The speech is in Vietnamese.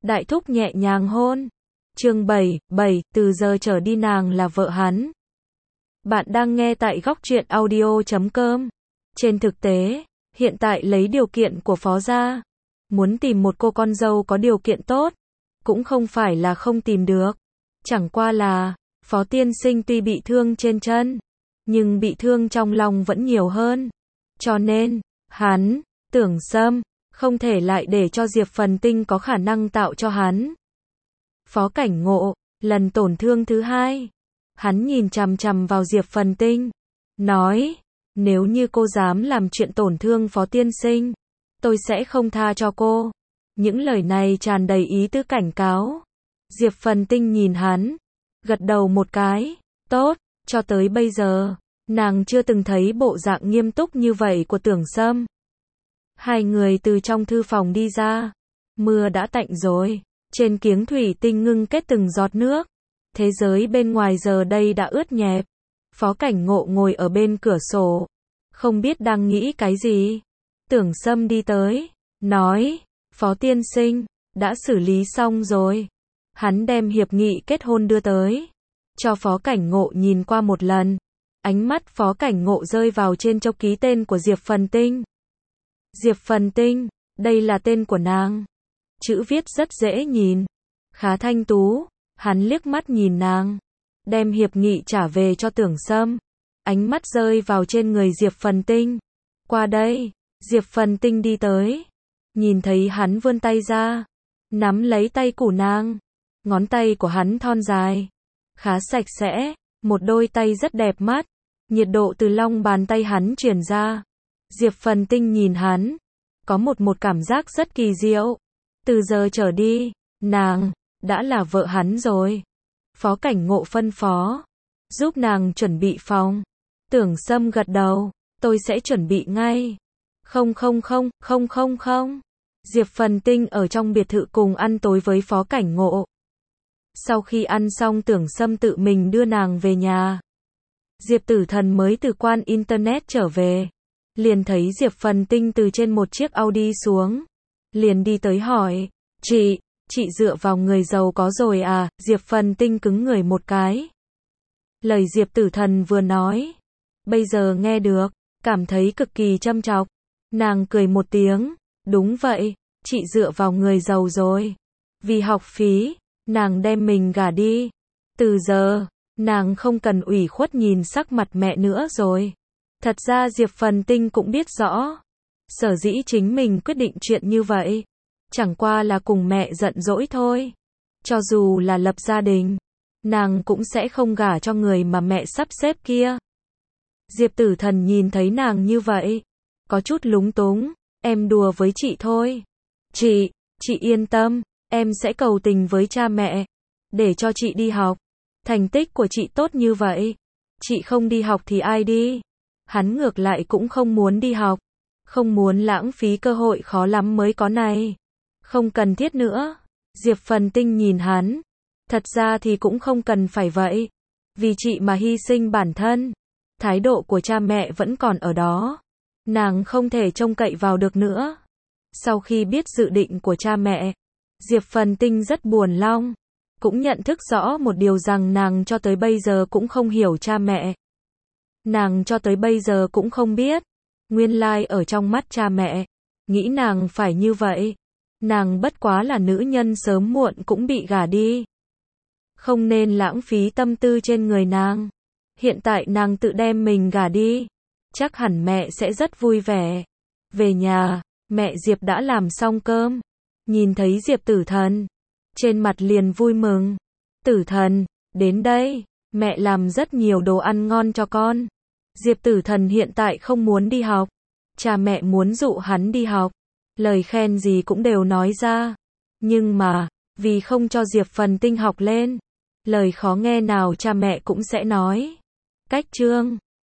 Đại thúc nhẹ nhàng hôn. Chương 7, từ giờ trở đi nàng là vợ hắn. Bạn đang nghe tại góc truyện audio.com. Trên thực tế, hiện tại lấy điều kiện của Phó gia, muốn tìm một cô con dâu có điều kiện tốt, cũng không phải là không tìm được. Chẳng qua là, Phó tiên sinh tuy bị thương trên chân, nhưng bị thương trong lòng vẫn nhiều hơn. Cho nên, hắn, Tưởng Sâm, không thể lại để cho Diệp Phần Tinh có khả năng tạo cho hắn. Phó Cảnh Ngộ, lần tổn thương thứ hai, hắn nhìn chằm chằm vào Diệp Phần Tinh, nói, nếu như cô dám làm chuyện tổn thương Phó tiên sinh, tôi sẽ không tha cho cô. Những lời này tràn đầy ý tứ cảnh cáo. Diệp Phần Tinh nhìn hắn, gật đầu một cái, tốt, cho tới bây giờ, nàng chưa từng thấy bộ dạng nghiêm túc như vậy của Tưởng Sâm. Hai người từ trong thư phòng đi ra, mưa đã tạnh rồi, trên kiếng thủy tinh ngưng kết từng giọt nước. Thế giới bên ngoài giờ đây đã ướt nhẹp. Phó Cảnh Ngộ ngồi ở bên cửa sổ, không biết đang nghĩ cái gì. Tưởng Sâm đi tới, nói, Phó tiên sinh, đã xử lý xong rồi. Hắn đem hiệp nghị kết hôn đưa tới, cho Phó Cảnh Ngộ nhìn qua một lần. Ánh mắt Phó Cảnh Ngộ rơi vào trên châu ký tên của Diệp Phần Tinh. Diệp Phần Tinh, đây là tên của nàng. Chữ viết rất dễ nhìn, khá thanh tú. Hắn liếc mắt nhìn nàng, đem hiệp nghị trả về cho Tưởng Sâm. Ánh mắt rơi vào trên người Diệp Phần Tinh. Qua đây, Diệp Phần Tinh đi tới, nhìn thấy hắn vươn tay ra, nắm lấy tay của nàng. Ngón tay của hắn thon dài, khá sạch sẽ, một đôi tay rất đẹp mắt. Nhiệt độ từ lòng bàn tay hắn truyền ra. Diệp Phần Tinh nhìn hắn, có một cảm giác rất kỳ diệu. Từ giờ trở đi, nàng đã là vợ hắn rồi. Phó Cảnh Ngộ phân phó, giúp nàng chuẩn bị phòng. Tưởng Sâm gật đầu, tôi sẽ chuẩn bị ngay. Không. Diệp Phần Tinh ở trong biệt thự cùng ăn tối với Phó Cảnh Ngộ. Sau khi ăn xong Tưởng Sâm tự mình đưa nàng về nhà. Diệp Tử Thần mới từ quan internet trở về, liền thấy Diệp Phần Tinh từ trên một chiếc Audi xuống, liền đi tới hỏi, chị dựa vào người giàu có rồi à? Diệp Phần Tinh cứng người một cái. Lời Diệp Tử Thần vừa nói, bây giờ nghe được, cảm thấy cực kỳ châm chọc. Nàng cười một tiếng, đúng vậy, chị dựa vào người giàu rồi. Vì học phí, nàng đem mình gả đi. Từ giờ, nàng không cần ủy khuất nhìn sắc mặt mẹ nữa rồi. Thật ra Diệp Phần Tinh cũng biết rõ, sở dĩ chính mình quyết định chuyện như vậy, chẳng qua là cùng mẹ giận dỗi thôi. Cho dù là lập gia đình, nàng cũng sẽ không gả cho người mà mẹ sắp xếp kia. Diệp Tử Thần nhìn thấy nàng như vậy, có chút lúng túng, em đùa với chị thôi. Chị yên tâm, em sẽ cầu tình với cha mẹ, để cho chị đi học. Thành tích của chị tốt như vậy, chị không đi học thì ai đi? Hắn ngược lại cũng không muốn đi học, không muốn lãng phí cơ hội khó lắm mới có này. Không cần thiết nữa. Diệp Phần Tinh nhìn hắn, thật ra thì cũng không cần phải vậy. Vì chị mà hy sinh bản thân, thái độ của cha mẹ vẫn còn ở đó. Nàng không thể trông cậy vào được nữa. Sau khi biết dự định của cha mẹ, Diệp Phần Tinh rất buồn lòng, cũng nhận thức rõ một điều rằng nàng cho tới bây giờ cũng không hiểu cha mẹ. Nàng cho tới bây giờ cũng không biết, nguyên lai ở trong mắt cha mẹ, nghĩ nàng phải như vậy. Nàng bất quá là nữ nhân sớm muộn cũng bị gả đi. Không nên lãng phí tâm tư trên người nàng. Hiện tại nàng tự đem mình gả đi, chắc hẳn mẹ sẽ rất vui vẻ. Về nhà, mẹ Diệp đã làm xong cơm. Nhìn thấy Diệp Tử Thần, trên mặt liền vui mừng. Tử Thần, đến đây, mẹ làm rất nhiều đồ ăn ngon cho con. Diệp Tử Thần hiện tại không muốn đi học. Cha mẹ muốn dụ hắn đi học, lời khen gì cũng đều nói ra. Nhưng mà, vì không cho Diệp Phần Tinh học lên, lời khó nghe nào cha mẹ cũng sẽ nói. Cách chương